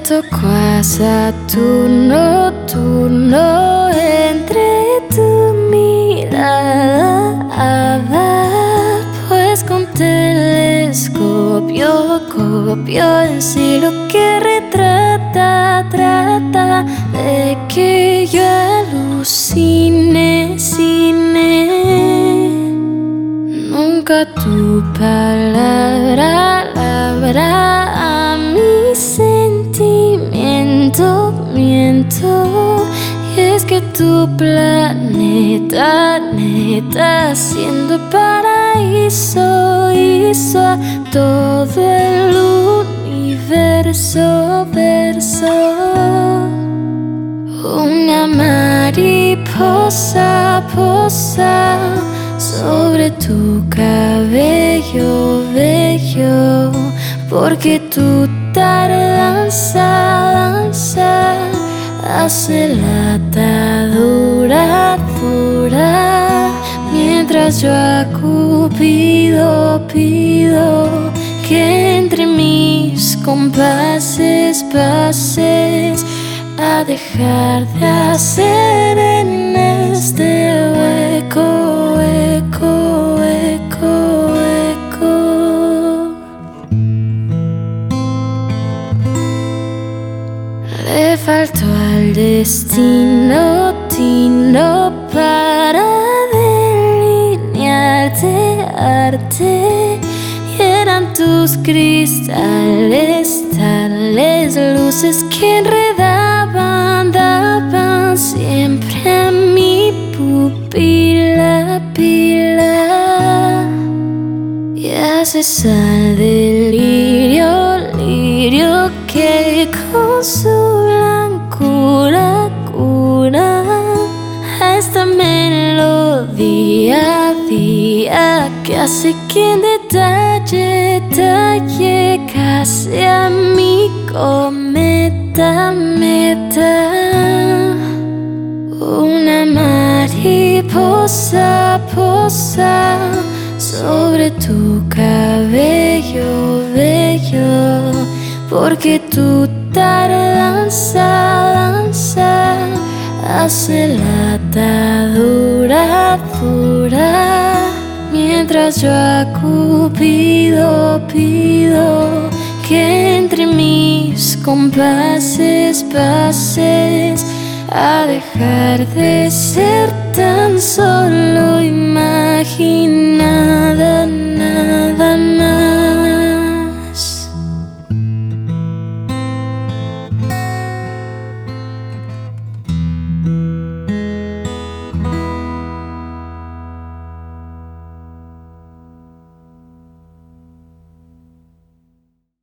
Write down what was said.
tocó a Saturno, turno entre tu mirada, pues con telescopio copio en sí lo que retrata, trata de que yo alucine, nunca tu palabra labra a mi sentimiento, miento. Y es que tu planeta, neta, siendo paraíso, hizo a todo el universo, verso. Una mariposa posa sobre tu cabello bello, porque tu tardanza danza hace la atadura dura, mientras yo a Cupido pido que entre mis compases pases a dejar de hacer en este hueco, eco, eco, eco. Le faltó al destino, tino, para delinearte arte. Y eran tus cristales, tales luces que enredaban, daban siempre a mi pupila, pila. Y haces al delirio, lirio que con su blancura cura a esta melodía, día que hace que en detalle, talle casi a mi cometa, meta. Una mariposa posa sobre tu cabello bello, porque tu tardanza danza hace la atadura dura, mientras yo a Cupido pido que entre mis compases pases a dejar de ser tan solo imaginar.